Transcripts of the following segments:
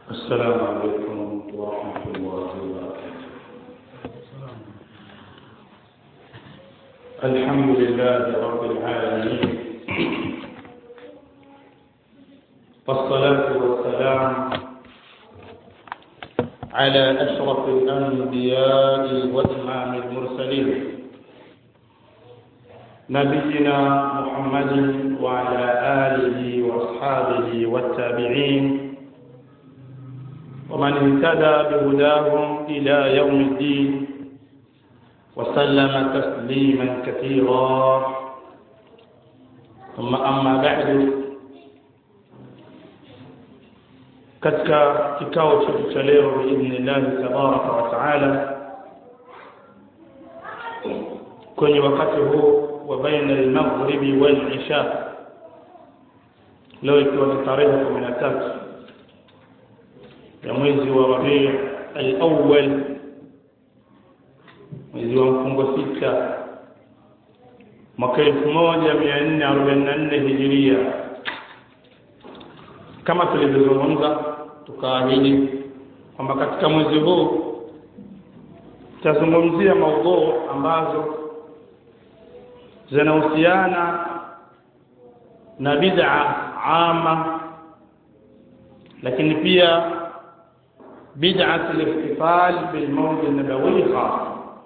السلام عليكم ورحمة الله وبركاته. الحمد لله رب العالمين، والصلاة والسلام على أشرف الأنبياء وإمام المرسلين نبينا محمد وعلى آله وأصحابه والتابعين ومن اهتدى بهداهم إلى يوم الدين وسلم تسليما كثيرا. ثم أما بعد، katika kikao chetu cha leo biidhnillah tabaraka wa taala, kwenye wakati huu wa baina al-maghribi wal-isha, leo ikiwa ni tarehe 13 ya mwezi wa Rabi' al-awwal, mwezi wa mfungo 6 mwaka 1444 hijiria. Kama tulivyozungumza, tukaahidi kwamba katika mwezi huu tutazungumzia maudhui ambazo zinahusiana na bid'a ama, lakini pia bid'at al-ihtifal bil mawlid an-nabawi khas,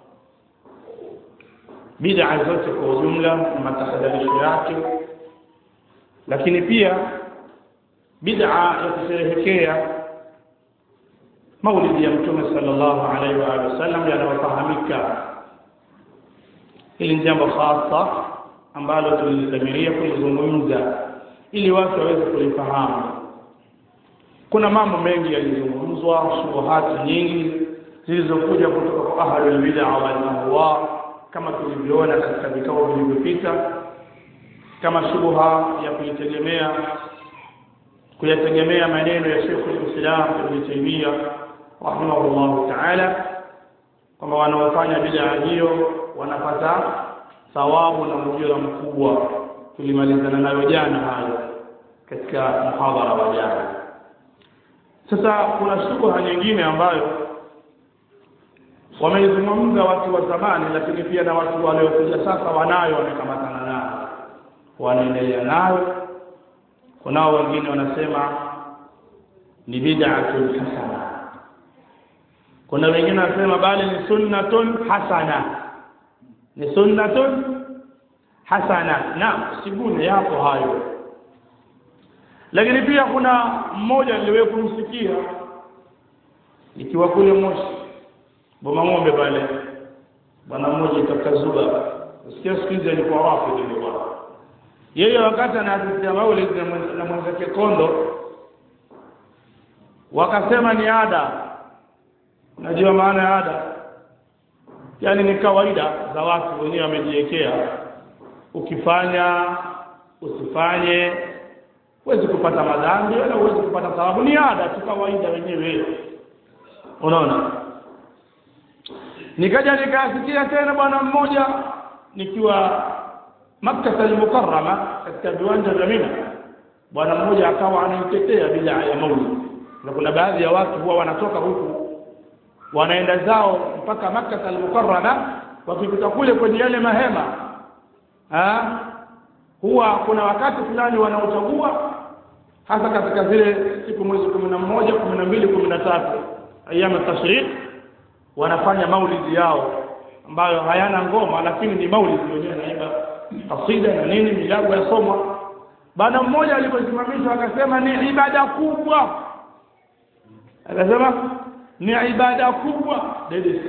bid'a zote kwa ujumla na matahadharisho yake, lakini pia bid'a ya kusherehekea maulidi ya Mtume sallallahu alaihi wa sallam yanayofahamika. Hili ni jambo hasa ambalo tulidhamiria kulizungumza ili watu waweze kulifahamu. Kuna mambo mengi yalizungumzwa, shubuhati nyingi zilizokuja kutoka kwa ahlul bid'a wal ahwa, kama tulivyoona katika vikao vilivyopita, kama shubha ya kuyategemea maneno ya Sheikh al-Islam Ibn Taymiyyah rahimahullah ta'ala, kwamba wanaofanya bid'a hiyo wanapata thawabu na ujira mkubwa. Tulimalizana nayo jana hayo katika muhadhara wa jana. Sasa kuna shubha nyingine ambayo wameizungumza watu wa zamani, lakini pia na watu waliokuja sasa wanayo, wamekamatana nayo, wanaendelea nayo. Kunao wengine wanasema ni bid'atun hasana, kuna wengine wanasema bali ni sunnatun hasana, ni sunnatun hasana. Na sibuni yapo hayo. Lakini pia kuna mmoja niliwahi kumsikia ikiwa kule Moshi Boma Ng'ombe pale, bwana mmoja itakazuba, sikia sikiza ni kwa wapi ndio bwana. Yeye wakati anaanzia maulid na mwenzake Kondo, wakasema ni ada. Unajua maana ya ada? Yaani ni kawaida za watu wenyewe wamejiwekea, ukifanya usifanye huwezi kupata madhambi wala huwezi kupata thawabu, ni ada tu, kawaida wenyewe. Unaona? Nikaja nikasikia tena bwana mmoja nikiwa Makkah al-Mukarrama katika viwanja vya Mina, bwana mmoja akawa anaitetea bid'a ya maulid. Na kuna baadhi ya watu huwa wanatoka huku wanaenda zao mpaka Makkah al-Mukarrama, wakifika kule kwenye yale mahema, huwa kuna wakati fulani wanaochagua, hasa katika zile siku mwezi 11, 12, 13 ayyam tashriq, wanafanya maulidi yao ambayo hayana ngoma, lakini ni maulidi wenyewe, naimba kasida na nini, milango ya somo. Bwana mmoja aliposimamishwa akasema ni ibada kubwa, akasema ni ibada kubwa dede.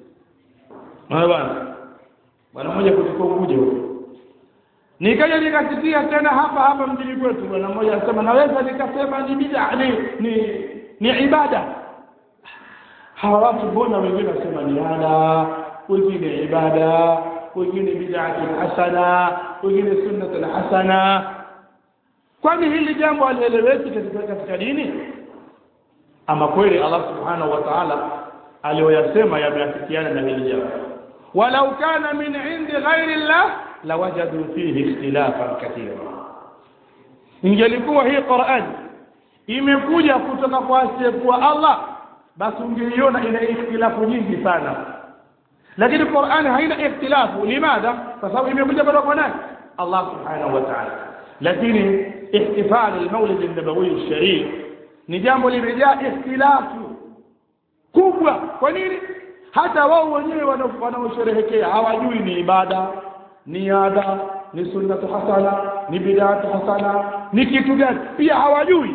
Bwana mmoja kutoka Unguja huko. Nikaja nikasikia tena hapa mjini kwetu, bwana mmoja akasema naweza nikasema ni bid'a, ni ibada. Hawa watu mbona wengine wasema ni ada, wengine ibada, wengine bid'atun hasana, wengine sunnatun hasana? Kwani hili jambo alieleweki katika dini? Ama kweli Allah subhanahu wa ta'ala aliyoyasema yameafikiana na hili jambo. Walau kana min indi ghairi Allah lawajadu fihi ikhtilafan katira. Ingelikuwa hii Qur'an imekuja kutoka kwa asiyekuwa Allah, basi ungeiona ina ikhtilafu nyingi sana. Lakini Qur'an haina ikhtilafu. Limadha? Kwa sababu imekuja kutoka kwa nani? Allah subhanahu wa ta'ala. Lakini ihtifal al-Mawlid an-Nabawi al-Sharif ni jambo limejaa ikhtilafu kubwa. Kwa nini? Hata wao wenyewe wanaosherehekea hawajui ni ibada, ni ada, ni sunnatu hasana, ni bid'atu hasana, ni kitu gani, pia hawajui.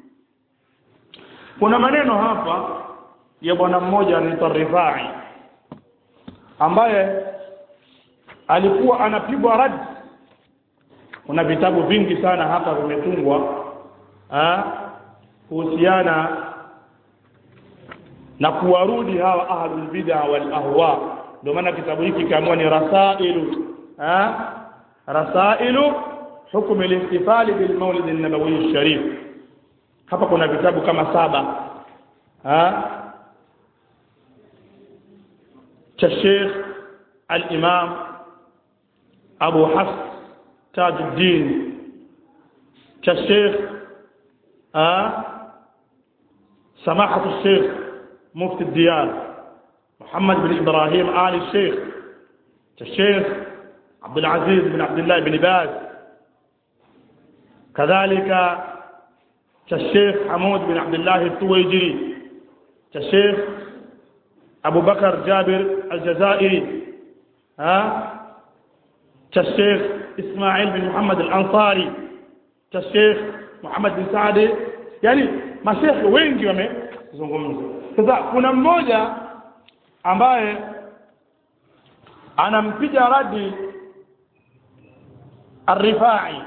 Kuna maneno hapa ya bwana mmoja anaitwa Rifai, ambaye alikuwa anapigwa rad. Kuna vitabu vingi sana hapa vimetungwa kuhusiana na kuwarudi hawa ahlul bid'ah wal ahwa. Ndio maana kitabu hiki kaamua ni rasailu hukm al-ihtifal bil Mawlid an-Nabawi al-Sharif. Hapa kuna vitabu kama 7 cha Sheikh al-Imam Abu Hafs Tajuddin, cha Sheikh سماحة الشيخ مفتي الديار محمد بن إبراهيم آل الشيخ عبد العزيز بن عبد الله بن باز، كذلك الشيخ حمود بن عبد الله الطويجري، الشيخ أبو بكر جابر الجزائري، الشيخ إسماعيل بن محمد الأنصاري، الشيخ محمد بن سعد. Yani mashekhe wengi wamezungumza. Sasa kuna mmoja ambaye anampiga radi Ar-Rifai.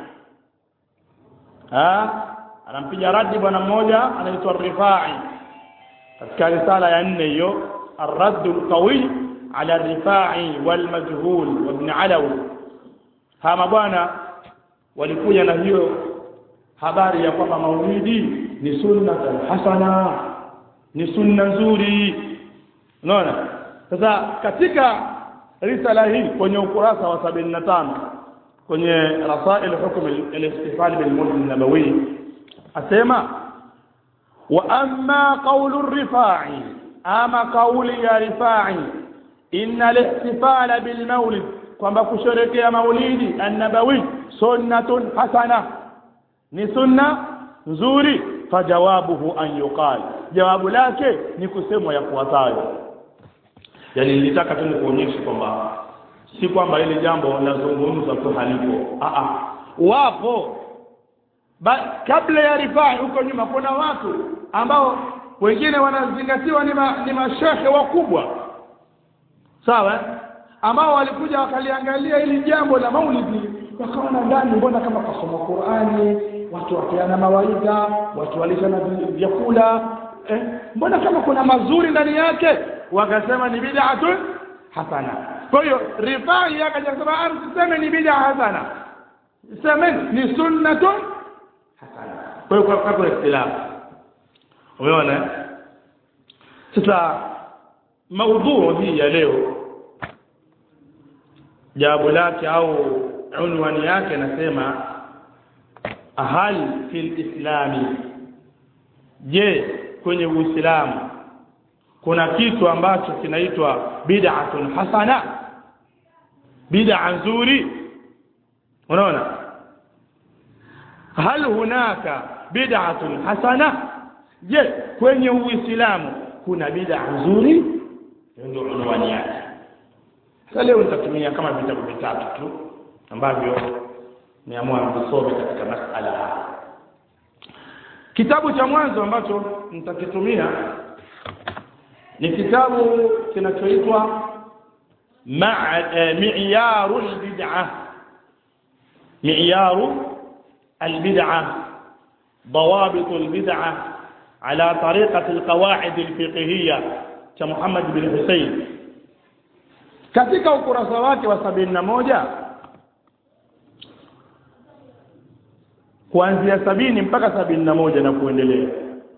Anampiga radi bwana mmoja anaitwa Ar-Rifai katika risala ya 4 hiyo, Ar-Radd al-Qawi ala Ar-Rifai wal Majhul wa Ibn Alawi. Hama bwana walikuja na hiyo habari ya kwamba maulidi ni sunna hasana, ni sunna nzuri. Unaona? Sasa katika risala hii kwenye ukurasa wa 75 kwenye rasail hukm al-ihtifal bil Mawlid an-Nabawi asema wa amma qawlu ar-Rifai, ama qawli ya Rifai, inna al-ihtifal bil Mawlid, kwamba kusherehekea maulidi an-Nabawi sunnatun hasana, ni sunna nzuri. Fajawabuhu an yuqal, jawabu lake ni kusemwa yafuatayo. Yani nilitaka tu kuonyesha kwamba si kwamba ile jambo lazungumzwa tu halipo. Wapo kabla ya Rifai huko nyuma kuna watu ambao wengine wanazingatiwa ni mashekhe wakubwa, sawa, ambao walikuja wakaliangalia ili jambo la maulidi, wakaona ndani mbona kama kusoma Qur'ani, watu wakiana mawaidha, watu walishana vyakula, mbona kama kuna mazuri ndani yake, wakasema ni bid'atun hasana. Kwa hiyo Rifai akaja kusema asiseme ni bid'a hasana, sema ni sunnatun hasana. Kwa hiyo kwa ikhtilaf, umeona. Sasa maudhui hii ya leo, jawabu lake au unwani yake nasema hal fil islami, je, kwenye Uislamu kuna kitu ambacho kinaitwa bid'atun hasana, bid'a nzuri? Unaona, hal hunaka bid'atun hasana, je, kwenye Uislamu kuna bid'a nzuri? Ndio unwani yake. Sasa leo nitatumia kama vitabu vitatu tu ambavyo niamua kusoma katika masala haya. Kitabu cha mwanzo ambacho nitakitumia ni kitabu kinachoitwa Mi'yarul Bid'ah, Mi'yarul Bid'ah, ضوابط البدعة على طريقة القواعد الفقهية cha Muhammad bin Hussein. Katika ukurasa wake wa 71 kuanzia 70 mpaka 71 na kuendelea,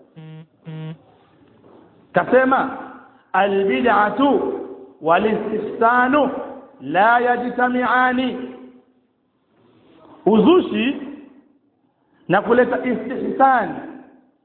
kasema albid'atu walistihsanu la yajtami'ani, uzushi na kuleta istihsan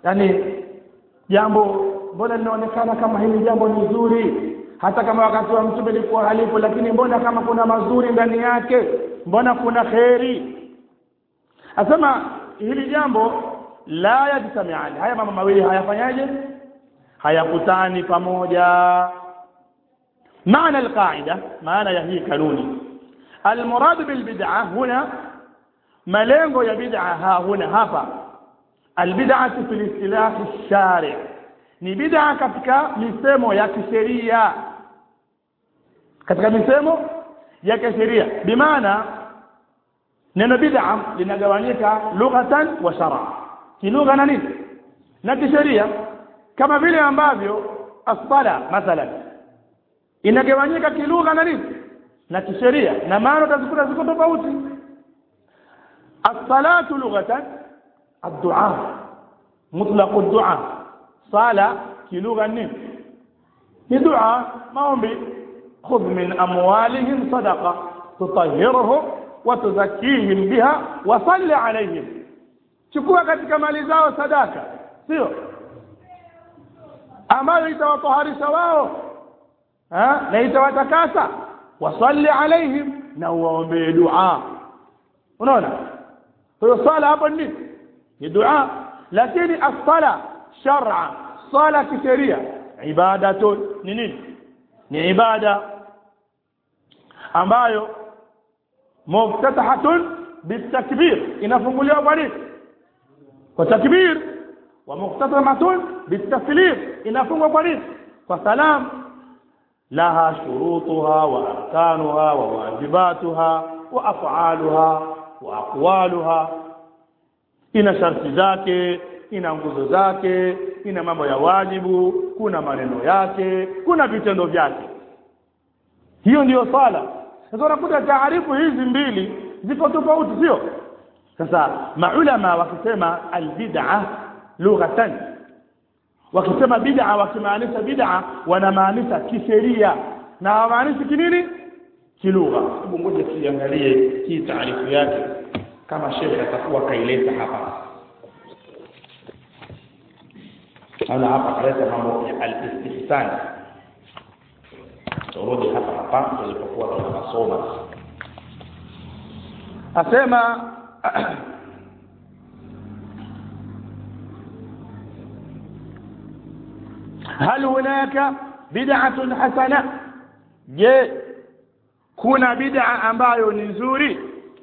yani jambo mbona linaonekana kama hili jambo ni zuri, hata kama wakati wa mtume lilikuwa halipo, lakini mbona kama kuna mazuri ndani yake, mbona kuna khairi. Asema hili jambo la yajtami'ani, haya mambo mawili hayafanyaje, hayakutani pamoja. maana alqaida, maana ya hii kanuni, almurad bilbid'ah huna, malengo ya bid'ah huna hapa, albid'ah fi istilah ash-shari', ni bid'a katika misemo ya kisheria, katika misemo ya kisheria. Bimaana neno bid'a linagawanyika lughatan wa shar'a, kilugha na nini na kisheria. Kama vile ambavyo as-sala mathalan inagawanyika kilugha na nini na kisheria, na maana utazikuta ziko tofauti. As-salatu lughatan ad-du'a, mutlaq ad-du'a. Sala kilugha nini ni dua, maombi. khudh min amwalihim sadaqa tutahhiruhum wa tuzakkihim biha wa salli alayhim, chukua katika mali zao sadaka, sio ambayo itawatoharisha wao na itawatakasa, wa salli alayhim, na uombe dua. unaona hiyo sala hapo ni dua. Lakini as-sala shar'a, sala kisheria, ibadatu ni nini? Ni ibada ambayo muftatahatun bitakbir, inafunguliwa kwa nini? Kwa takbir. Wa muftatamatun bitaslim, inafungwa kwa nini? Kwa salam. laha shurutuha wa arkanuha wa wajibatuha wa af'aluha wa aqwaluha, ina sharti zake, ina nguzo zake, ina mambo ya wajibu, kuna maneno yake, kuna vitendo vyake. Hiyo ndiyo sala. Sasa unakuta taarifu hizi mbili ziko tofauti, sio? Sasa maulama wakisema albid'ah lughatan, wakisema bid'a wakimaanisha bid'a wanamaanisha kisheria na wamaanisha kinini, kilugha. Hebu ngoja tuangalie hii taarifu yake kama shekhe atakuwa kaileta hapa. Ana hapa kaleta mambo ya al-istihsan. Turudi hapa tulipokuwa tunasoma. Asema hal hunaka bid'atun hasana, je kuna bid'a ambayo ni nzuri?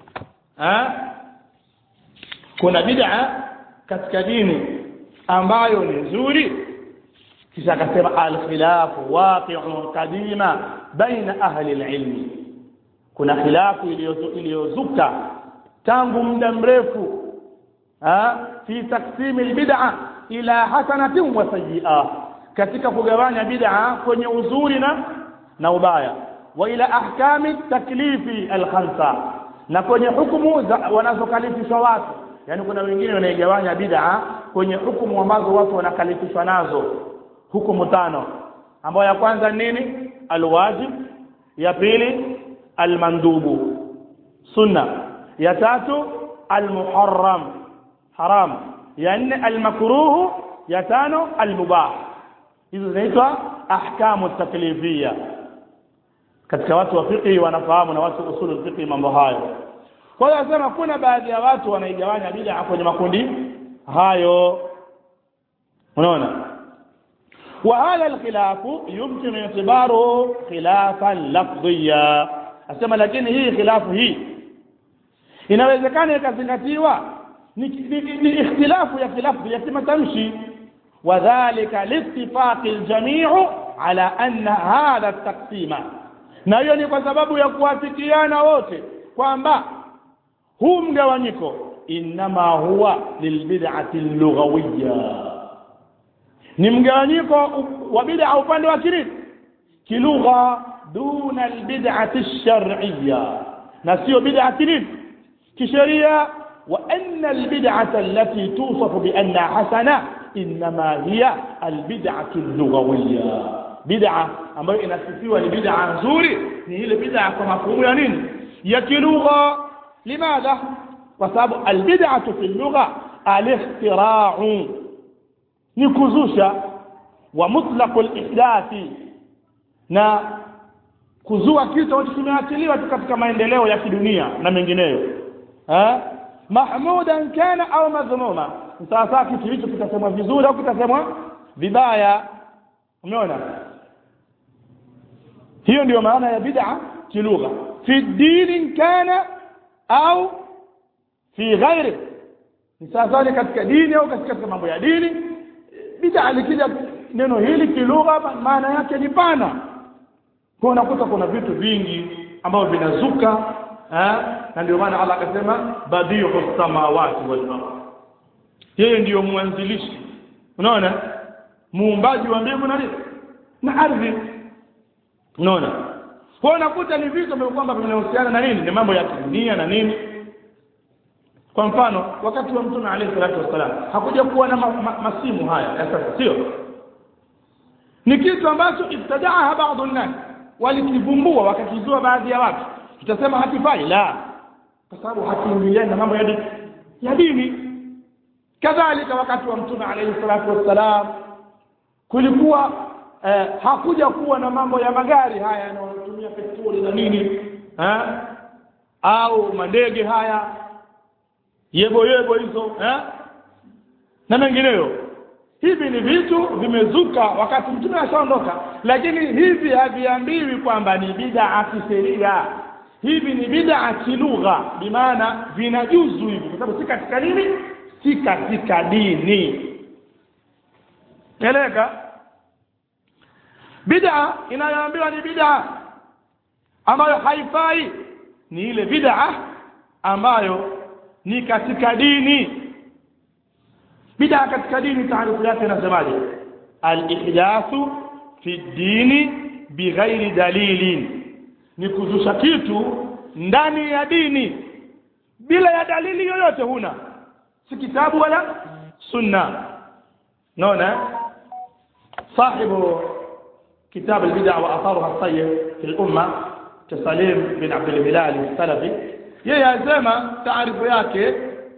Kuna bid'a katika dini ambayo ni nzuri? Kisha akasema al-khilafu waqi'un qadima baina ahli al-ilm, kuna khilafu iliyozuka tangu muda mrefu fi taqsim al-bid'a ila hasanatin wa sayyi'ah, katika kugawanya bid'a kwenye uzuri na ubaya, wa ila ahkami taklifi al-khamsa, na kwenye hukumu wanazokalifishwa watu. Yani kuna wengine wanaigawanya bid'a kwenye hukumu ambazo watu wanakalifishwa nazo, hukumu 5, ambayo ya kwanza nini? Alwajib, ya pili almandubu sunna, ya tatu almuharram haram, ya nne almakruh, ya tano almubah. Hizo zinaitwa ahkamu taklifiyya. Katika watu wa fiqh wanafahamu na watu usul fiqh mambo hayo. Kwa hiyo nasema kuna baadhi ya watu wanaigawanya bid'a kwenye makundi hayo. Unaona? Wa hala al-khilafu yumkinu i'tibaruhu khilafan lafdhiyya. Asema lakini hii khilafu hii inawezekana ikazingatiwa ni ikhtilafu ya khilafu ya kimatamshi. Wadhālika liittifāqi al-jamī'u 'alā anna hādhā at-taqsīma, na hiyo ni kwa sababu ya kuafikiana wote kwamba huu mgawanyiko inma huwa lilbid'ati al-lughawiyya, ni mgawanyiko wa bid'a upande wa kilugha, duna albid'ati ash-shar'iyya, na sio bid'ati kisheria. Wa anna albid'ata allati tusafu bi anna hasana inma hiya albid'ati al-lughawiyya, bid'a ambayo inasifiwa ni bid'a nzuri ni ile bid'a kwa mafhumu ya nini? Ya kilugha. Limadha? Kwa sababu albid'atu fi al-lugha al-ikhtira'u ni kuzusha, wa mutlaqul ihdathi, na kuzua kitu ambacho kimeachiliwa katika maendeleo ya kidunia na mengineyo, mahmudan kana au madhmuma. Sasa kitu hicho kitasemwa vizuri au kitasemwa vibaya. Umeona? Hiyo ndio maana ya bid'a kilugha, fi din kana au fi ghairi. Sasa katika dini au katika mambo ya dini, bid'a likija neno hili kilugha maana yake ni pana. Kwa unakuta kuna vitu vingi ambavyo vinazuka, na ndio maana Allah akasema badi'u samawati wal ardh. Yeye ndio mwanzilishi, unaona, muumbaji wa mbingu na ardhi. Unaona? Kwa unakuta ni vitu ambavyo kwamba vinahusiana na nini? Ni mambo ya dunia na nini. Kwa mfano, wakati wa Mtume alayhi salatu wasalam hakuja kuwa na masimu haya ya sasa, sio? Ni kitu ambacho ibtadaa baadhi ya nas, walikivumbua wakakizua baadhi ya watu. Tutasema hakifai? La, kwa sababu hakiingiliani na mambo ya dini. Kadhalika wakati wa Mtume alayhi salatu wasalam kulikuwa hakuja kuwa na mambo ya magari haya yanayotumia petroli na nini, au mandege haya yebo hizo, na mengineyo. Hivi ni vitu vimezuka wakati Mtume ashaondoka, lakini hivi haviambiwi kwamba ni bid'a kisheria. Hivi ni bid'a kilugha, bimaana vinajuzu hivi kwa sababu si katika nini, si katika dini. Eleka bid'a inayoambiwa ni bid'a ambayo haifai ni ile bid'a ambayo ni katika dini. Bid'a katika dini taarifu yake inasemaje? Al-ihdathu fi dini bighairi dalilin, ni kuzusha kitu ndani ya dini bila ya dalili yoyote, huna si kitabu wala sunna. Naona sahibu كتاب البدع وآثارها الطيب في الأمة كسليم بن عبد الهلال السلفي يسمى تعرف yake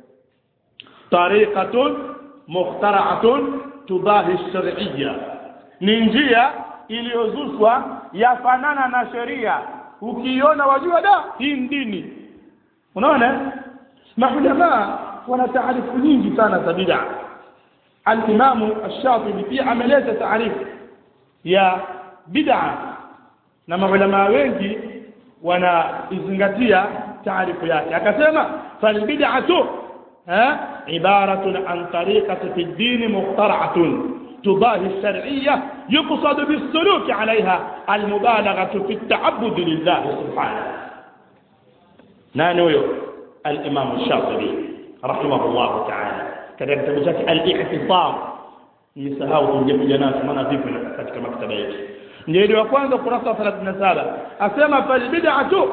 طريقة مخترعة تضاهي الشرعية, ni njia iliyozushwa yafanana na sheria, ukiona wajua da hii dini. Unaona maulama wana taarifu nyingi sana za bid'a. Al-Imam Ash-Shatibi pia ameleta taarifu ya bid'a na maulama wengi wanaizingatia taarifu yake. Akasema fal bid'atu ibaratun an tariqati fi ad-din mukhtara'atun tudahi ash-shar'iyyah yuqsad bis-suluk 'alayha al-mubalaghatu fi at-ta'abbud lillah subhanahu. Nani huyo? al-Imam Ash-Shatibi rahimahullah ta'ala katika kitabu chake al-I'tisam. Nisahau kuja nacho maana vipi katika maktaba yetu. Ndio wa kwanza kurasa 37 asema fal bid'atu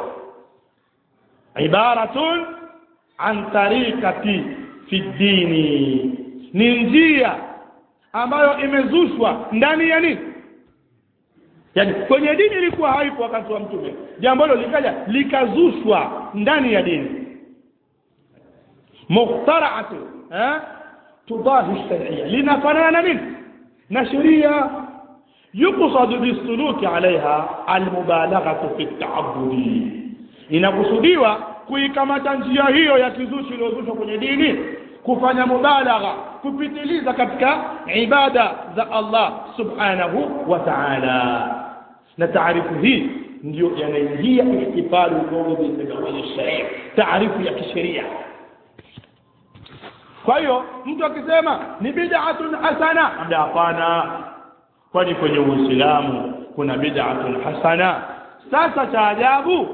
ibaratun an tariqati fi dini, ni njia ambayo imezushwa ndani ya nini, yani kwenye dini ilikuwa haipo wakati wa Mtume, jambo hilo likaja likazushwa ndani ya dini. Mukhtara'atu tudahi ash-shar'iyya, linafanana nini na sheria. Yuqsadu bis-suluki 'alayha al-mubalaghatu fi at-ta'abbudi, inakusudiwa kuikamata njia hiyo ya kizushi iliyozushwa kwenye dini, kufanya mubalagha, kupitiliza katika ibada za Allah subhanahu wa ta'ala. Na taarifu hii ndio yanaingia ihtifalu qawli bi sharia, taarifu ya kisheria. Kwa hiyo mtu akisema ni bid'atun hasana, hapana, kwani kwenye Uislamu kuna bid'atun hasana. Sasa cha ajabu,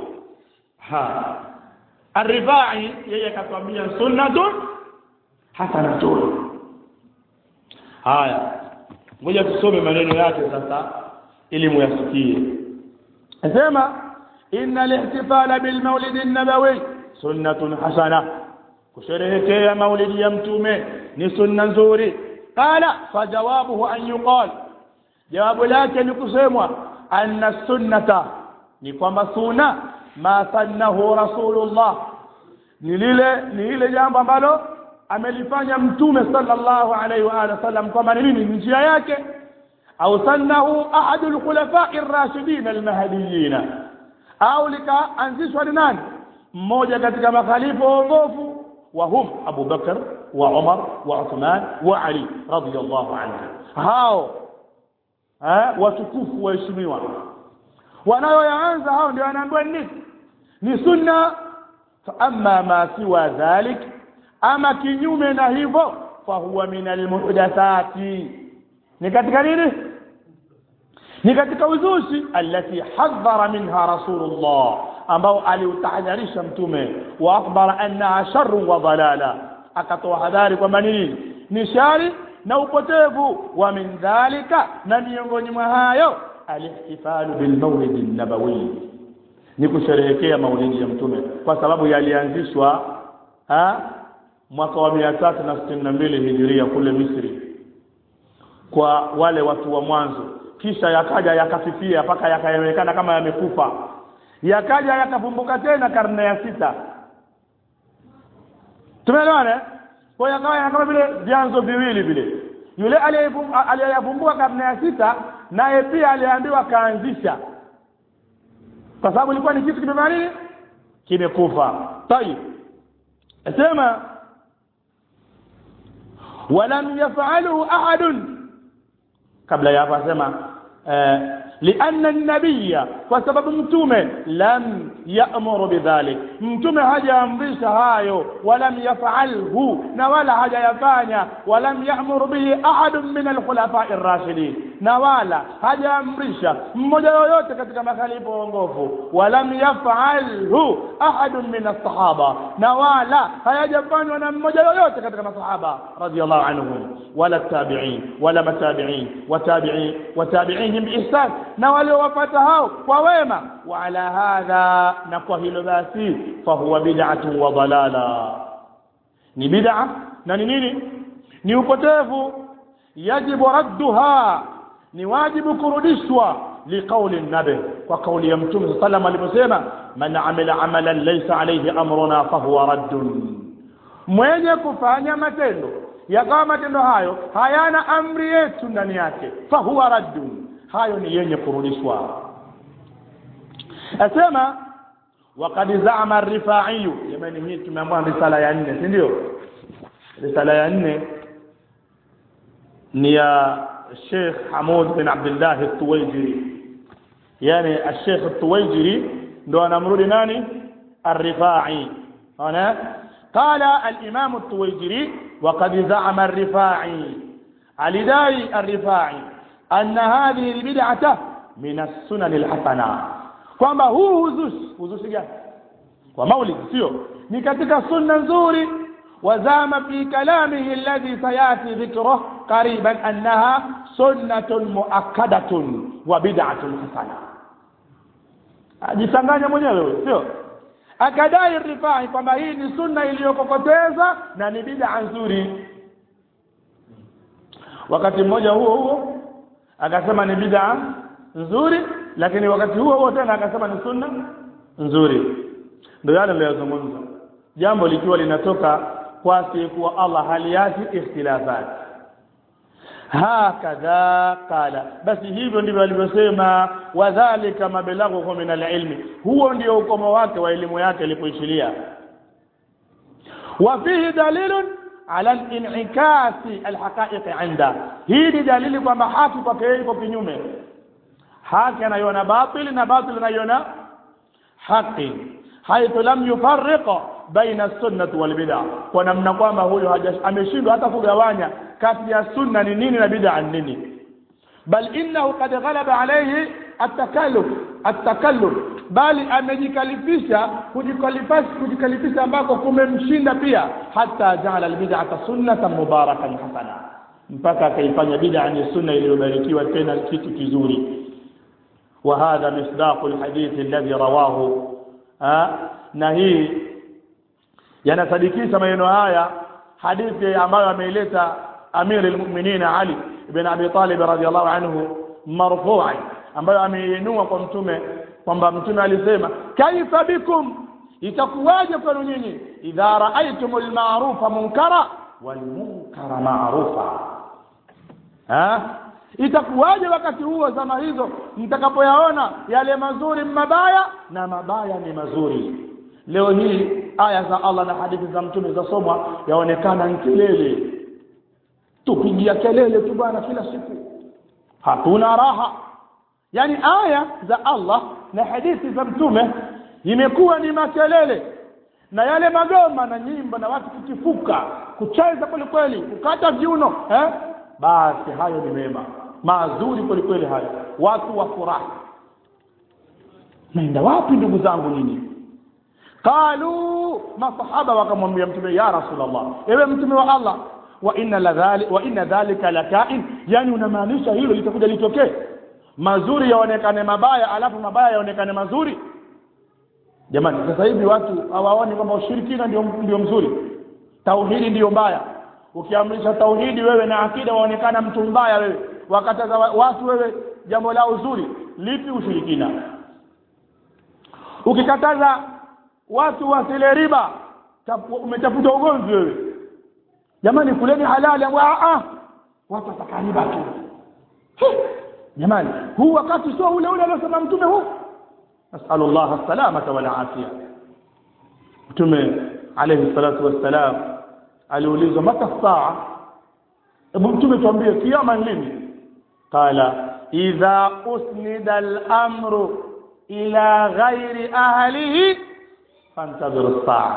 Ar-Rifai yeye akatwambia sunnatun hasanatun. Haya, ngoja tusome maneno yake sasa ili muyasikie. Anasema inna al-ihtifala bil maulid an-nabawi sunnatun hasana, kusherehekea maulidi ya Mtume ni sunna nzuri. Qala fajawabuhu an yuqal, jawabu lake ni kusemwa anna sunnata, ni kwamba sunna ma sannahu rasulullah, ni ile jambo ambalo amelifanya mtume sallallahu alaihi wa alihi wasallam kama nini njia yake, au sannahu ahadul khulafa'i ar-rashidin al-mahdiyyin, au likaanzishwa ni nani mmoja katika makhalifa waongofu, wa hum Abu Bakar wa Umar wa Uthman wa Ali radiyallahu anhu. Hao watukufu waheshimiwa wanayoanza hao ndio wanaambiwa ni sunna. Amma ma siwa dhalik, ama kinyume na hivyo, fa huwa min almuhdathati, ni katika nini? Ni katika uzushi allati hadhara minha rasulullah, ambao aliutahadharisha mtume, wa akhbara annaha sharru wa dalala, akatoa hadhari kwamba ni shari na upotevu. Wa min dhalika, na miongoni mwa hayo al-ihtifalu bil mawlid an-nabawi, ni kusherehekea maulidi ya mtume, kwa sababu yalianzishwa mwaka wa 362 hijiria kule Misri kwa wale watu wa mwanzo, kisha yakaja yakafifia mpaka yakaonekana kama yamekufa, yakaja yakafumbuka tena karne ya 6. Tumeelewana? Kwa yakawa kama vile vyanzo viwili vile. Yule aliyeyafumbua karne ya 6 naye pia aliambiwa kaanzisha, kwa sababu ilikuwa ni kitu kimemaliza kimekufa. Tayeb, asema walam yaf'alu ahadun, kabla ya hapo asema لأن النبي وسبب متومه لم يأمر بذلك، متومه hajaamrisha hayo, ولم يفعله na wala hajayafanya, ولم يأمر به أحد من الخلفاء الراشدين, na wala hajaamrisha mmoja yoyote katika makhalifa waongofu, ولم يفعله أحد من الصحابة, na wala hayajafanywa na mmoja yoyote katika masahaba radhiyallahu anhum, wala tabi'in wala matabi'in watabi'ihim biihsan, na wale wapata hao kwa wema. Wa ala hadha, na kwa hilo basi, fa huwa bid'atun wa dalala, ni bid'a na ni nini? Ni upotevu. Yajibu radduha, ni wajibu kurudishwa, liqauli nabi, kwa kauli ya mtume sallallahu alayhi wasallam aliposema, man amila amalan laysa alayhi amruna fa huwa raddun, mwenye kufanya matendo yakawa matendo hayo hayana amri yetu ndani yake, fa huwa raddun, hayo ni yenye kurudishwa. Asema waqad za'ama ar-Rifa'i, jamani hii tumeamua risala ya 4, si ndio? Risala ya 4 ni ya Sheikh Hamud bin Abdullah al-Tuwaijiri, yani al-Sheikh al-Tuwaijiri ndo anamrudi nani? Ar-Rifa'i. Ana qala al-Imam al-Tuwaijiri waqad za'ama ar-Rifa'i, alidai ar-Rifa'i anna hadhihi al-bid'ah min as-sunan al-hasana, kwamba huu uzushi gani kwa maulid sio ni katika sunna nzuri. وزام في كلامه الذي سياتي ذكره قريبا انها سنه مؤكده وبدعه حسنه. ajisanganya mwenyewe sio, akadai Rifai kwamba hii ni sunna iliyokokoteza na ni bid'a nzuri. Wakati mmoja huo akasema ni bid'a nzuri, lakini wakati huo tena akasema ni sunna nzuri. Ndio yale niliyozungumza, jambo likiwa linatoka kwa kuwa Allah haliachi ikhtilafat. Hakadha qala, basi hivyo ndivyo alivyosema, wadhālika mablaghuhu min al-ilmi, huo ndio ukomo wake wa elimu yake ilipoishilia. Wa fihi dalilun ala al-in'ikasi al-haqa'iq 'inda, hii ni dalili kwamba haki kwake yeye iko kinyume. Haki anaiona batili na batili anaiona haki, haithu lam yufarriqa baina as-sunnah wal bid'ah, kwa namna kwamba huyo ameshindwa hata kugawanya kati ya sunna ni nini na bid'ah ni nini. Bal innahu qad ghalaba alayhi at-takalluf, bali amejikalifisha kujikalifisha ambako kumemshinda pia, hata ja'ala al-bid'ata sunnatan mubarakan hasana, mpaka akaifanya bid'ah ni sunna iliyobarikiwa tena kitu kizuri. Wa hadha misdaqu al-hadith alladhi rawahu, na hii yanasadikisha maneno haya hadithi ambayo ameileta Amir al-Mu'minin Ali ibn Abi Talib radhiyallahu anhu marfu'an, ambayo ameinua kwa mtume kwamba mtume alisema, kaifa bikum, itakuwaje kwenu nyinyi, idha ra'aytumul ma'rufa munkara, والمنكر معروفا. Itakuwaje wakati huo zama hizo mtakapoyaona yale mazuri mabaya na mabaya ni mazuri? Leo hii aya za Allah na hadithi za mtume za somwa yaonekana kelele, tupigia kelele tu bwana kila siku, hatuna raha. Yani aya za Allah na hadithi za mtume imekuwa ni makelele, na yale magoma na nyimbo na watu kukifuka kucheza kweli kweli kukata viuno basi hayo ni mema mazuri kweli kweli hayo, watu wafurahi. Naenda wapi ndugu zangu nini? Qalu, masahaba wakamwambia mtume, ya Rasulullah, ewe mtume wa Allah, wa inna dhalika lakain, yani unamaanisha hilo litakuja litokee, mazuri yaonekane mabaya alafu mabaya yaonekane mazuri? Jamani, sasa hivi watu hawaoni kwamba ushirikina ndio mzuri, tauhidi ndio mbaya. Ukiamrisha tauhidi wewe na akida waonekana mtu mbaya wewe, wakataza watu wewe jambo la uzuri, lipi ushirikina? Ukikataza watu wasile riba, umetafuta ugomvi wewe. Jamani, kuleni halali, watu watakariba tu. Jamani, huu wakati sio ule aliosema mtume huu. Nasallallahu as-salamata wal afia. Mtume alayhi salatu wassalam aliulizwa mata saa, mtume tuambie kiyama lini? Qala idha usnida al-amru ila ghairi ahlihi fantadhiru as-saa.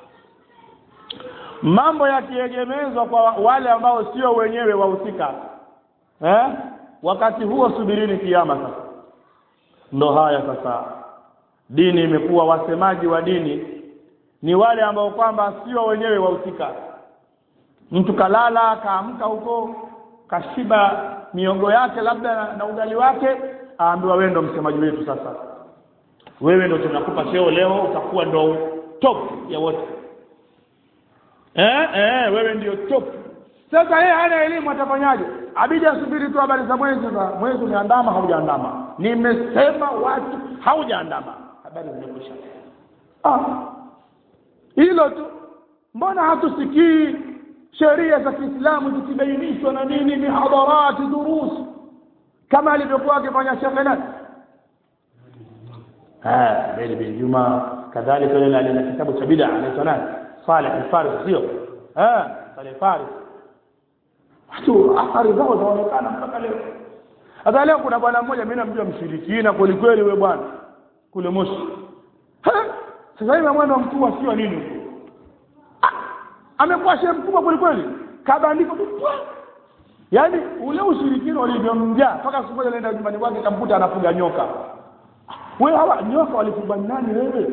Mambo yakiegemezwa kwa wale ambao sio wenyewe wahusika, wakati huo subirini kiyama. Sasa ndo haya sasa, dini imekuwa wasemaji wa dini ni wale ambao kwamba sio wenyewe wahusika. Mtu kalala kaamka huko kashiba miongo yake labda na ugali wake, aambiwa wewe ndo msemaji wetu, sasa wewe ndo tunakupa cheo leo, utakuwa ndo top ya wote. Wewe ndio top. Sasa yeye hana elimu, atafanyaje? Abidi asubiri tu habari za mwezi. Sasa mwezi umeandama haujaandama, nimesema watu haujaandama, habari zimekwisha. Hilo tu. Mbona hatusikii sheria za Kiislamu zikibainishwa na nini, mihadharati, durus kama alivyokuwa akifanya Sheikh Nani Beli bin Juma, kadhalika yule aliyena kitabu cha bid'a anaitwa nani, Saleh al-Faris, sio Saleh al-Faris. Watu athari zao zinaonekana mpaka leo. Hata leo kuna bwana mmoja mimi namjua mshirikina kweli kweli, wewe bwana kule Moshi. Sasa hivi mwana mkubwa sio nini, amekuwa shehe mkubwa kweli kweli, kabandiko. Yaani ule ushirikina ulivyomjaa mpaka siku moja nenda nyumbani kwake kamkuta anafuga nyoka. Wewe hawa nyoka walifuga nani wewe?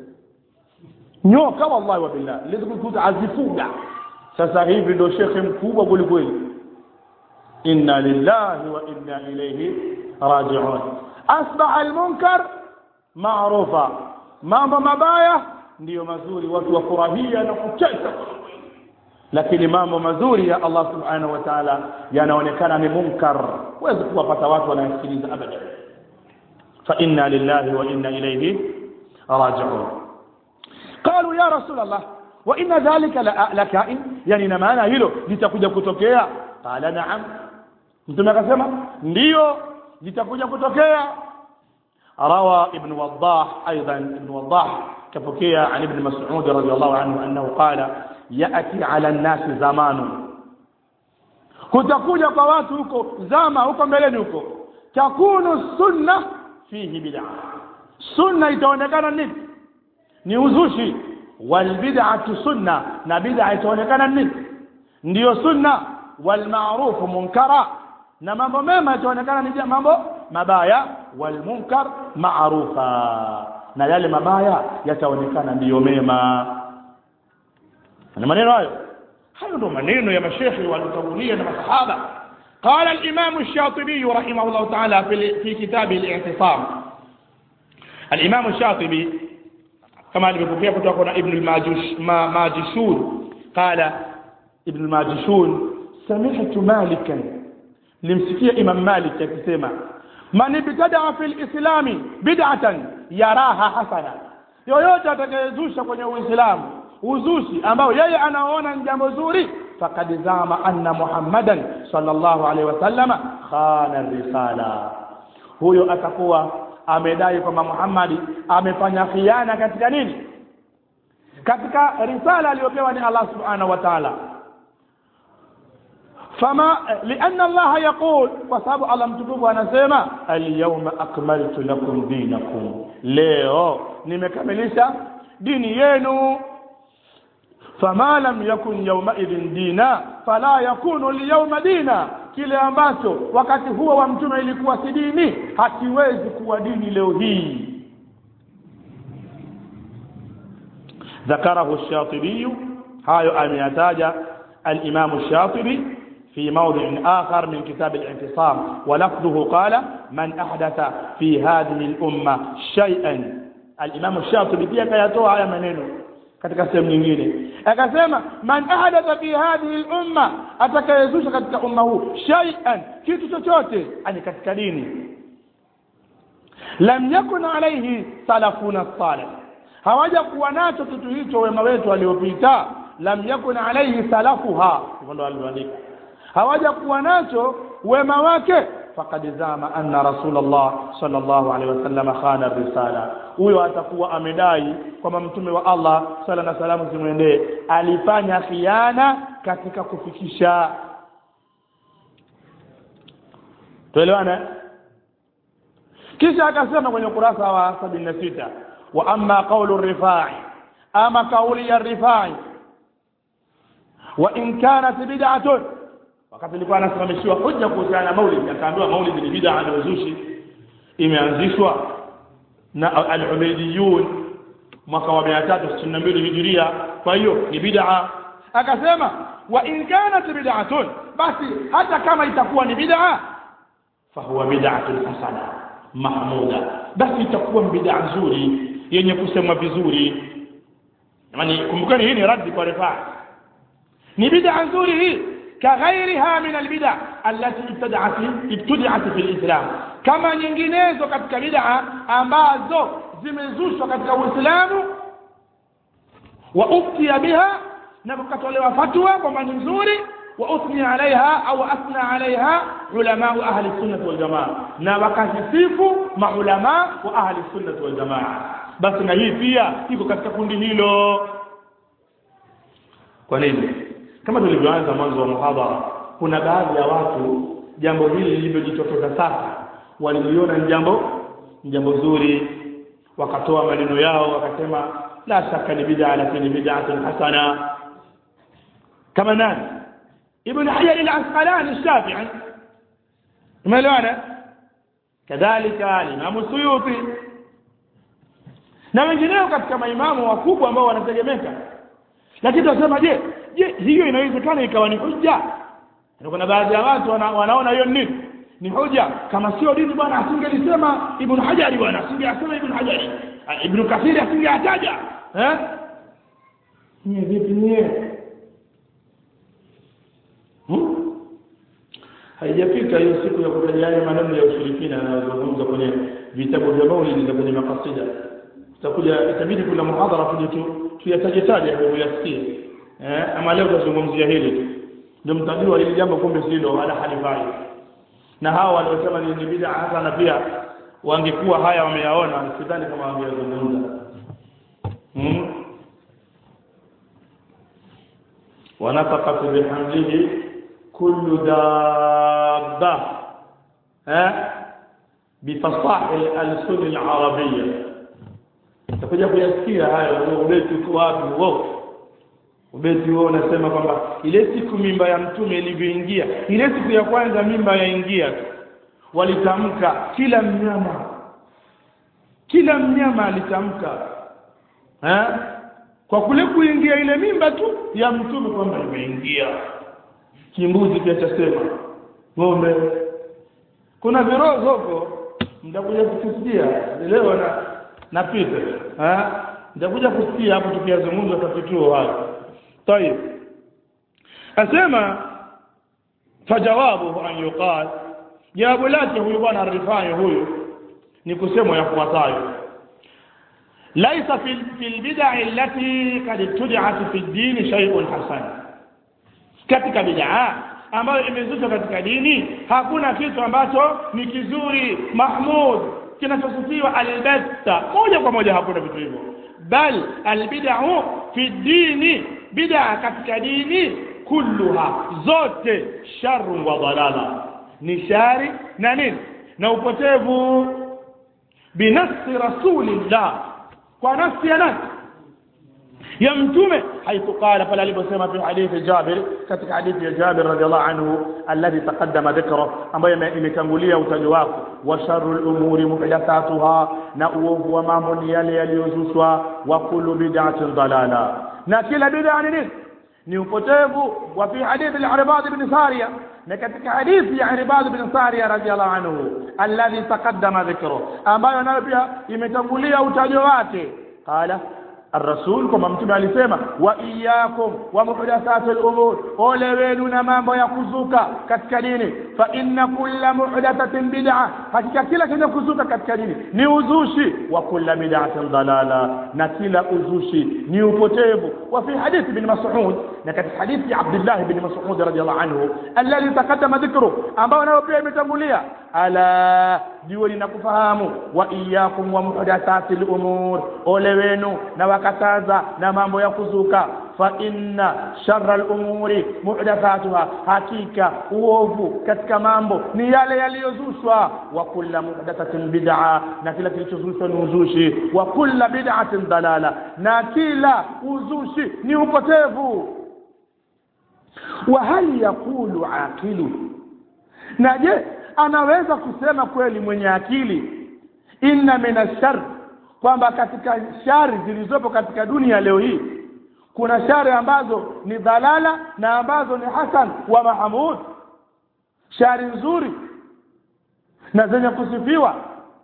Nyoka wallahi wa billah lizikuta azifuga. Sasa hivi ndo shekhe mkubwa kweli kweli. Inna lillahi wa inna ilayhi raji'un. Asbaha al-munkar ma'rufa, mambo mabaya ndiyo mazuri, watu wafurahia na kucheka. Lakini mambo mazuri ya Allah subhanahu wa ta'ala yanaonekana ni munkar, huwezi kuwapata watu wanasikiliza abada. Fa inna lillahi wa inna ilayhi raji'un. Qalu ya rasul Allah wa inna dhalika lakain, yani na maana hilo litakuja kutokea? Qala na'am, mtume akasema ndio litakuja kutokea. Rawa ibn Waddah aidan, ibn Waddah kapokea an ibn Mas'ud radiyallahu anhu annahu qala ya'ti 'ala an-nas zamanu, kutakuja kwa watu huko zama huko mbeleni huko, takunu sunna fihi bid'ah, sunna itaonekana nini ni uzushi, wal bid'atu sunna, na bid'a itaonekana nini ndio sunna, wal ma'ruf munkara, na mambo mema itaonekana ni mambo mabaya, wal munkar ma'rufa, na yale mabaya yataonekana ndio mema. Na maneno hayo ndo maneno ya mashaikhi waliotangulia na masahaba. قال الإمام الشاطبي رحمه الله تعالى في كتابه الاعتصام. الإمام الشاطبي كما alivyokuwa kutoka na Ibn al-Majishun, قال ابن الماجشون سمعت مالكا، limsikia Imam Malik akisema man ibtada fi al-islam bid'atan yaraha hasana, yoyote atakayezusha kwenye Uislamu uzushi ambao yeye anaona ni jambo zuri, faqad zama anna Muhammadan sallallahu alaihi wasallam khana risala. Huyo atakuwa amedai kwamba Muhammad amefanya khiana katika nini? Katika risala aliyopewa ni Allah subhanahu wa ta'ala. فما لأن الله يقول وسبب الله متكبر anasema اليوم أكملت لكم دينكم, leo nimekamilisha dini yenu. فما لم يكن يومئذ دينا فلا يكون اليوم دينا, kile ambacho wakati huo wa mtume ilikuwa si dini hakiwezi kuwa dini leo hii. ذكره الشاطبي, hayo ameyataja الإمام الشاطبي في موضع آخر من كتاب الاعتصام, ولفظه قال من أحدث في هذه الأمة شيئا. الإمام الشاطبي pia kayatoa haya maneno katika sehemu nyingine, akasema man ahdatha fi hadhihi al-umma, atakayezusha katika umma huu shay'an, kitu chochote ani katika dini, lam yakun alayhi salafuna salih, hawaja kuwa nacho kitu hicho wema wetu waliopita. Lam yakun alayhi salafuha, ndio aliandika, hawaja kuwa nacho wema wake. Faqad zama anna Rasulullah sallallahu alaihi wasallam khana risala, huyo atakuwa amedai kwamba mtume wa Allah sala na salamu zimwendee alifanya khiana katika kufikisha. Tuelewana? Kisha akasema kwenye ukurasa wa 76, wa amma qawlu Rifai, ama kauli ya Rifai, wa in kanat bid'atun, wakati alikuwa anasimamishiwa hoja kuhusiana na maulid, akaambiwa maulid ni bid'a na uzushi, imeanzishwa na al-Ubaydiyun mwaka wa 362 Hijria, kwa hiyo ni bid'a. Akasema wa in kanat bid'atun, basi hata kama itakuwa ni bid'a, fa huwa bid'atun hasana mahmuda, basi itakuwa bid'a nzuri yenye kusema vizuri. Yaani kumbukeni hii ni radi kwa Rifai, ni bid'a nzuri hii كغيرها من البدع التي ابتدعت في الإسلام, kama nyinginezo katika bid'a ambazo zimezushwa katika Uislamu. Wa uftiya biha, na kukatolewa fatwa kwamba ni nzuri. Wa uthni alaiha au athna alaiha ulama ahli sunnah wal jamaa, na wakasifu maulama wa ahli sunnah wal jamaa. Basi na hii pia iko katika kundi hilo. Kwa nini? Kama tulivyoanza mwanzo wa muhadhara, kuna baadhi ya watu jambo hili lililojitokeza sasa waliliona ni jambo zuri, wakatoa maneno yao wakasema la shaka ni bid'a, lakini bid'atun hasana. Kama nani? Ibn Hajar al-Asqalani al-Shafi'i, umeelewana? Kadhalika Imam Suyuti na wengineo katika maimamu wakubwa ambao wanategemeka. Lakini tunasema je, hiyo inawezekana ikawa ni hujja? Kuna baadhi ya watu wanaona hiyo ni hujja. Kama sio dini bwana asingelisema Ibn Hajar, bwana asingeasema Ibn Hajar, Ibn Kathir asingeataja. Ni vipi ni? Haijafika hiyo siku ya kutaja maneno ya ushirikina yanayozungumzwa kwenye vitabu vya maulidi na kwenye makasida. Tutakuja, itabidi kuna muhadhara kuja tuyataje kwa yasikie. Ama leo tutazungumzia hili tu, ndio mtajua hili jambo kumbe silo wala halifai. Na hao waliosema ni bid'a hasana pia wangekuwa haya wameyaona, sidhani kama wangezungumza. Wanafaqatu bihamdihi kullu dabba bifasahi al-alsun al-arabiyya. Tutakuja kuyasikia hayo. Ubeti kwa wapi wao? Ubeti wao unasema kwamba ile siku mimba ya mtume ilivyoingia, ile siku ya kwanza mimba yaingia, walitamka kila mnyama alitamka kwa kule kuingia ile mimba tu ya mtume kwamba imeingia. Kimbuzi pia chasema, ng'ombe, kuna virozo huko mtakuja kusikia leo na pita nitakuja kusikia hapo tukiyazungumza tafituo hapo. طيب, asema fajawabu an yuqal, jawabu lake huyu bwana Rifai huyu ni kusema yafuatayo: laisa fil bid'a allati qad tud'at fi ad-din shay'un hasan, katika bid'a ambayo imezushwa katika dini hakuna kitu ambacho ni kizuri mahmud kinachosifiwa albatta moja kwa moja hakuna vitu hivyo bal albid'u fi dini bid'a katika dini kulluha zote sharrun wa dalala ni shari na nini na upotevu binafsi rasulillah kwa nafsi ya nani ya mtume haikuqala pale aliposema fi hadithi Jabir katika hadithi ya Jabir radhiallahu anhu alladhi taqaddama dhikra ambayo imetangulia utajo wako wa sharrul umuri muhdathatuha na uovu wa mambo ni yale yaliyozushwa wa kullu bid'atin dalala na kila bid'a ni nini ni upotevu wa fi hadithi al-Irbad ibn Sariya na katika hadithi ya Irbad ibn Sariya radhiallahu anhu alladhi taqaddama dhikra ambayo nayo pia imetangulia utajo wake qala الرسول كما متى alisema wa iyyakum wa muhdathatil umur ole wenu na mambo ya kuzuka katika dini fa inna kulla muhdathatin bid'ah hakika kila chenye kuzuka katika dini ni uzushi wa kulla bid'atin dalala na kila uzushi ni upotevu wa fi hadith ibn Mas'ud na katika hadithi ya Abdullah ibn Mas'ud radiyallahu anhu alladhi taqaddama dhikru ambao nao pia imetangulia ala jiwali na kufahamu wa iyyakum wa muhdathatil umur ole wenu na wakataza na mambo ya kuzuka fa inna sharral umuri muhdathatuha hakika uovu katika mambo ni yale yaliyozushwa wa kullu muhdathatin bid'a na kila kilichozushwa ni uzushi wa kullu bid'atin dalala na kila uzushi ni upotevu wa hal yaqulu aqilu na je anaweza kusema kweli mwenye akili inna minashar kwamba katika shari zilizopo katika dunia leo hii kuna shari ambazo ni dhalala na ambazo ni hasan wa mahmud shari nzuri na zenye kusifiwa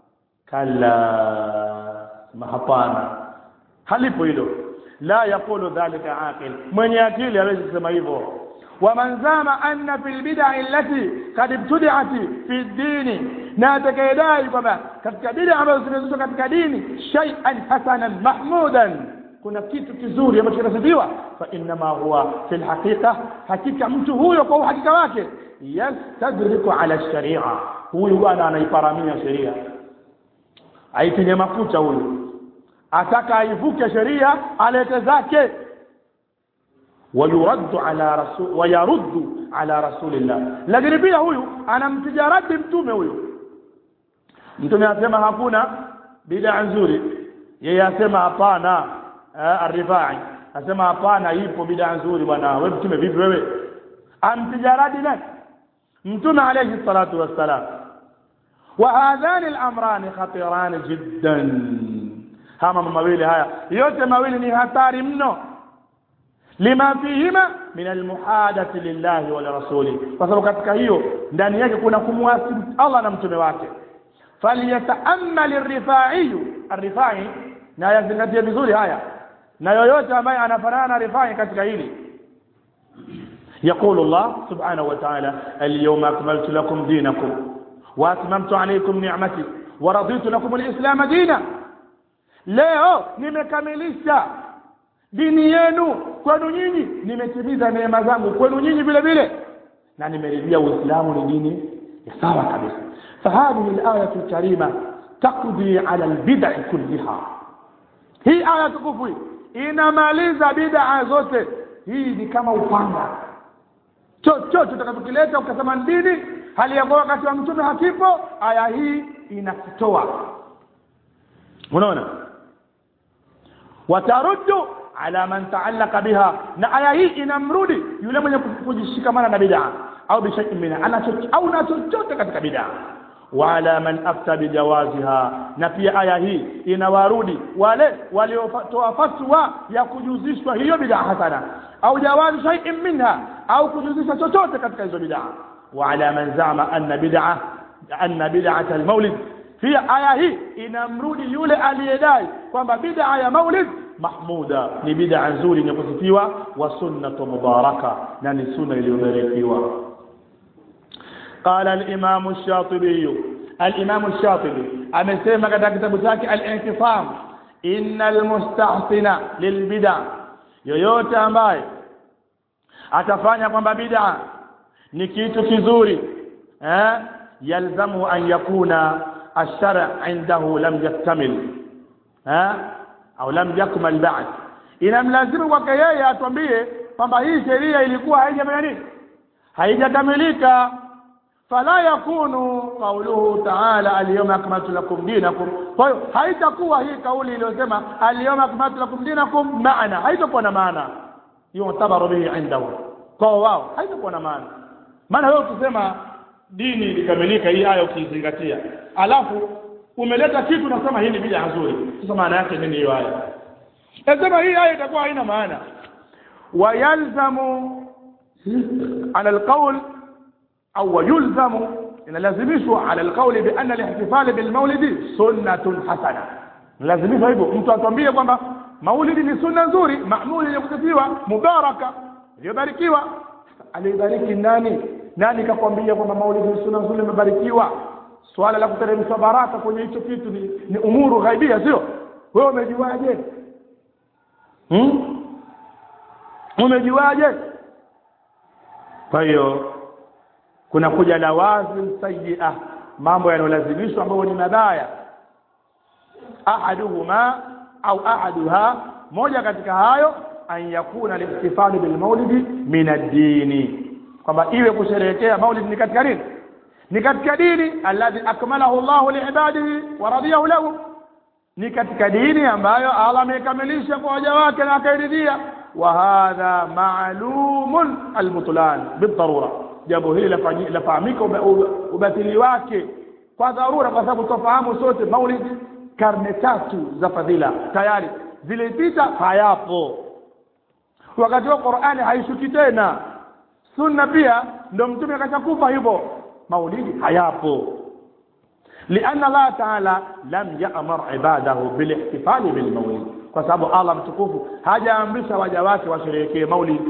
kalla mahapana halipo hilo la yakulu dhalika aqil mwenye akili hawezi kusema hivyo ومن زعم أن في البدع التي قد ابتدعت في الدين ناتكيداي كما katika bid'a ambazo zinazotoka katika dini shay'an hasanan mahmudan kuna kitu kizuri ambacho kinasifiwa fa inma huwa fil haqiqa hakika mtu huyo kwa uhakika wake yastadriku ala sharia huyu bwana anaiparamia sheria aitinye mafuta huyu ataka aivuke sheria alete zake ويرد على رسول الله lakini pia huyu anamtijarati mtume huyu mtume anasema hakuna bid'a nzuri yeye anasema hapana Ar-Rifai anasema hapana ipo bid'a nzuri bwana wewe mtume vipi wewe amtijarati nani mtume alayhi salatu wassalam wa hadhani al-amran khatiran jiddan hama mawili haya yote mawili ni hatari mno lima fihima min almuhadathi lillahi wa rasuli kwa sababu katika hiyo ndani yake kuna kumwasi Allah na mtume wake falyata'ammal ar-rifai na yazingatie vizuri haya na yoyote ambaye anafanana na rifai katika hili يقول الله سبحانه وتعالى اليوم أكملت لكم دينكم وأتممت عليكم نعمتي ورضيت لكم الإسلام دينا leo nimekamilisha dini yenu kwenu nyinyi nimetimiza neema zangu kwenu nyinyi vile vile na nimeridhia uislamu ni dini ya sawa kabisa fahadhihi al-ayatu al-karima taqdi ala al-bid'a kullaha hii aya tukufu inamaliza bid'a zote hii ni kama upanga chochote utakachokileta ukasema dini hali ya wakati wa mtume hakipo aya hii inakitoa unaona wataruddu ala man ta'allaqa biha na aya hii inamrudi yule mwenye kujishikamana na bid'a au bi shay'in minha au na chochote katika bid'a wa ala man afta bi jawaziha na pia aya hii inawarudi wale waliotoa fatwa ya kujuzishwa hiyo bid'a hasana au jawazi shay'in minha au kujuzisha chochote katika hizo bid'a wa ala man zama anna bid'at al-maulid pia aya hii inamrudi yule aliyedai kwamba bid'a ya maulid mahmuda ni bid'a nzuri yenye kusifiwa wa sunnatu mubaraka na ni sunna iliyobarikiwa qala al-imam ash-shatibi amesema katika kitabu chake al-intifam innal mustahsina lilbid'a yoyote ambaye atafanya kwamba bid'a ni kitu kizuri, yalzamu an yakuna ash-shar' indahu lam yaktamil au lam yakmal ba'd. Inamlazimu kwake yeye atuambie kwamba hii sheria ilikuwa haijafanya nini, haijakamilika. Fala yakunu qawluhu ta'ala al-yawma akmaltu lakum dinakum. Kwa hiyo haitakuwa hii kauli iliyosema al-yawma akmaltu lakum dinakum maana, haitakuwa na maana yutabaru bihi indahu, kwa wao haitakuwa na maana. Maana wewe ukisema dini ilikamilika, hii aya ukizingatia, alafu umeleta kitu nasema hii ni bid'a nzuri, sasa maana yake nini hiyo aya? Nasema hii aya itakuwa haina maana. Wa yalzamu ala alqawl au yulzamu, inalazimishwa ala alqawl bi anna al-ihtifal bil mawlid sunnatun hasana. Lazimishwa hivyo mtu atambie kwamba maulidi ni sunna nzuri, maamuli iliyokutiwa, mubaraka, iliyobarikiwa. Alibariki nani kakwambia kwamba maulidi ni sunna nzuri, imebarikiwa? Swala la kuteremsha baraka kwenye hicho kitu ni umuru ghaibia, sio? Wewe umejuaje? Umejuaje? Kwa hiyo kuna kuja lawazim sayyi'ah, mambo yanayolazimishwa ambayo ni mabaya. Ahaduhuma au ahaduha, moja katika hayo, an yakuna al-ihtifal bil maulidi min ad-din, kwamba iwe kusherehekea maulid ni katika nini? Ni katika dini alladhi akmalahu Allahu liibadihi wa radiyahu lahu, ni katika dini ambayo Allah amekamilisha kwa waja wake na akairidhia. Wa hadha ma'lumun al-butlan bid-darura, jambo hili lafahamika ubatili wake kwa dharura, kwa sababu tufahamu sote maulid karne 3 za fadhila tayari zilipita, hayapo. Wakati wa Qur'ani haishuki tena, sunna pia ndio mtume akachakufa hivyo, maulidi hayapo. لأن الله تعالى لم يأمر عباده بالاحتفال بالمولد, kwa sababu Allah mtukufu hajaamrisha waja wake washerehekee maulid.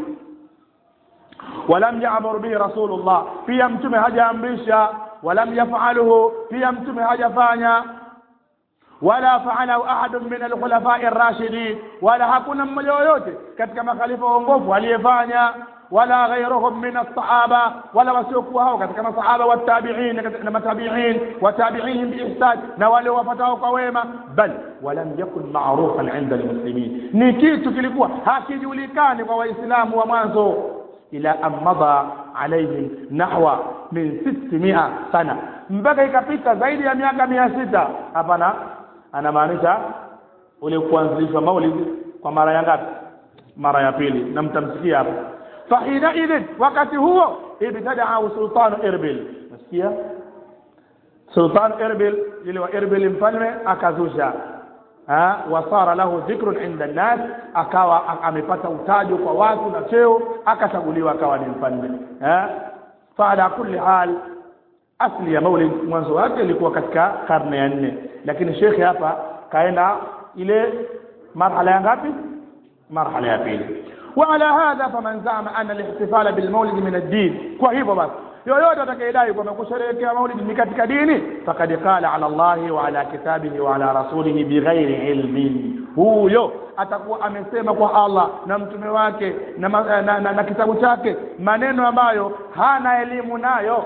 ولم يأمر به رسول الله, pia mtume hajaamrisha. ولم يفعله, pia mtume hajafanya. wala fa'alahu ahad min al-khulafa'i ar-rashidin, wala hakuna mmoja yote katika makhalifa waongofu aliyefanya. wala ghayruhum min as-sahaba, wala wasiokuwa hao katika masahaba wa tabi'in na matabi'in wa tabi'in bi ihsan, na wale wafatao kwa wema. Bal walam yakun ma'rufan 'inda al-muslimin, ni kitu kilikuwa hakijulikani kwa waislamu wa mwanzo. ila amada alayhim nahwa min 600 sana, mpaka ikapita zaidi ya miaka 600. Hapana, anamaanisha ule kuanzishwa maulid kwa mara ya ngapi? Mara ya pili, na mtamsikia hapo. Fahina idhin, wakati huo, ibtadaa sultan Irbil. Nasikia sultan Irbil, ile wa Irbil mfalme akazusha, wasara lahu dhikrun inda an-nas, akawa amepata utajo kwa watu na cheo, akachaguliwa akawa ni mfalme. Faala kulli hal, asli ya maulid mwanzo wake ilikuwa katika karne ya 4, lakini shekhi hapa kaenda ile marhala ya ngapi? Marhala ya pili. وعلى هذا فمن زعم أن الاحتفال بالمولد من الدين, kwa hivyo basi yoyote atakayedai kwamba kusherehekea maulid ni katika dini, faqad qala ala Allah wa ala kitabihi wa ala rasulihi bighairi ilmin, huyo atakuwa amesema kwa Allah na mtume wake na kitabu chake maneno ambayo hana elimu nayo.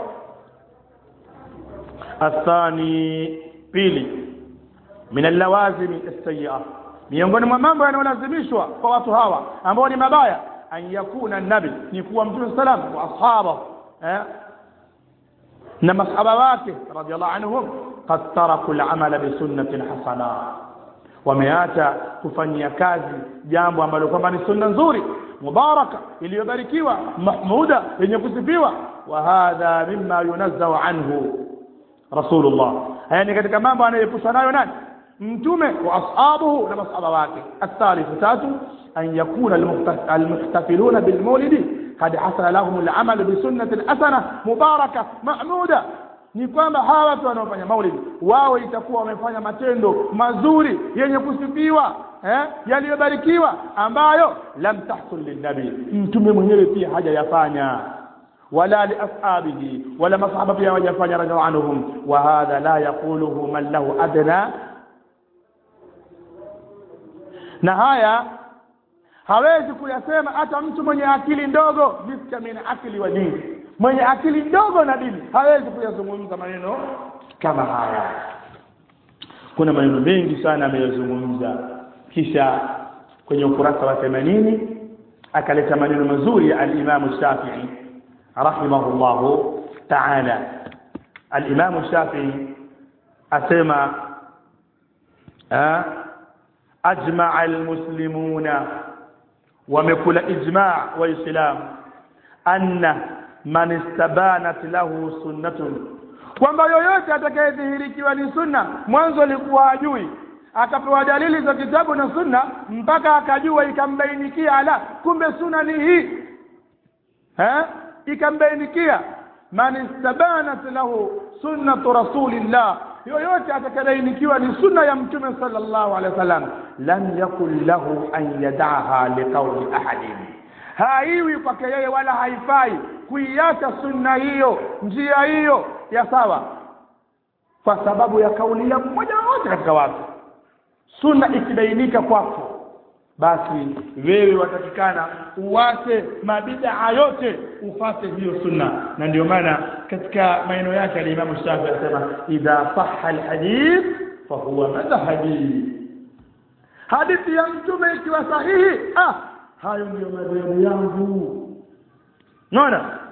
Athani, pili, min al-lawazim as-sayyi'ah, miongoni mwa mambo yanayolazimishwa kwa watu hawa ambao ni mabaya, an yakuna nabi, ni kuwa mtume sallam wa ashaba na masahaba wake radiyallahu anhum qad taraku al-amala bi sunnatin hasana, wameacha kufanyia kazi jambo ambalo kwamba ni sunna nzuri, mubaraka, iliyobarikiwa, mahmuda, yenye kusifiwa. Wa hadha mimma yunazzahu anhu rasulullah, yani katika mambo anayepushwa nayo nani? mtume wa ashabuhu na masahaba wake. الثالث, tatu, an yakuna almuhtafiluna bilmawlid qad hasala lahum alamal bisunnatin hasana mubaraka mahmuda, ni kwamba hawa watu wanaofanya maulid wao itakuwa wamefanya matendo mazuri yenye kusifiwa, yaliyobarikiwa, ambayo lam tahsul linnabi, mtume mwenyewe pia hajayafanya, wala li ashabihi, wala masahaba pia hawajafanya radhiallahu anhum. Wa hadha la yaquluhu man lahu adna, na haya hawezi kuyasema hata mtu mwenye akili ndogo, bikamina akili wa dini, mwenye akili ndogo na dini hawezi kuyazungumza maneno kama haya. Kuna maneno mengi sana ameyazungumza, kisha kwenye ukurasa wa 80 akaleta maneno mazuri ya al-Imam Shafi'i rahimahullahu ta'ala. al-Imam Shafi'i asema ajma'a al-muslimuna, wamekula ijma' wa islam, anna man istabanat lahu sunnatun, kwamba yoyote atakayedhihirikiwa ni sunna, mwanzo alikuwa ajui, akapewa dalili za kitabu na sunna mpaka akajua, ikambainikia ala, kumbe sunna ni hii, ikambainikia. Man istabanat lahu sunnatu rasulillah, yoyote atakayebainikiwa ni sunna ya mtume sallallahu alaihi wasallam, lam yakul lahu an yad'aha liqawli ahadin, haiwi kwake yeye wala haifai kuiacha sunna hiyo, njia hiyo ya sawa, kwa sababu ya kauli ya mmoja wote katika watu. Sunna ikibainika kwako, basi wewe watakikana uache mabid'a yote, ufate hiyo sunna. Na ndio maana katika maneno yake al-Imam Shafi'i anasema idha sahha al-hadith fa huwa madhhabi, hadithi ya mtume ikiwa sahihi, hayo ndio madhehebu yangu. Naona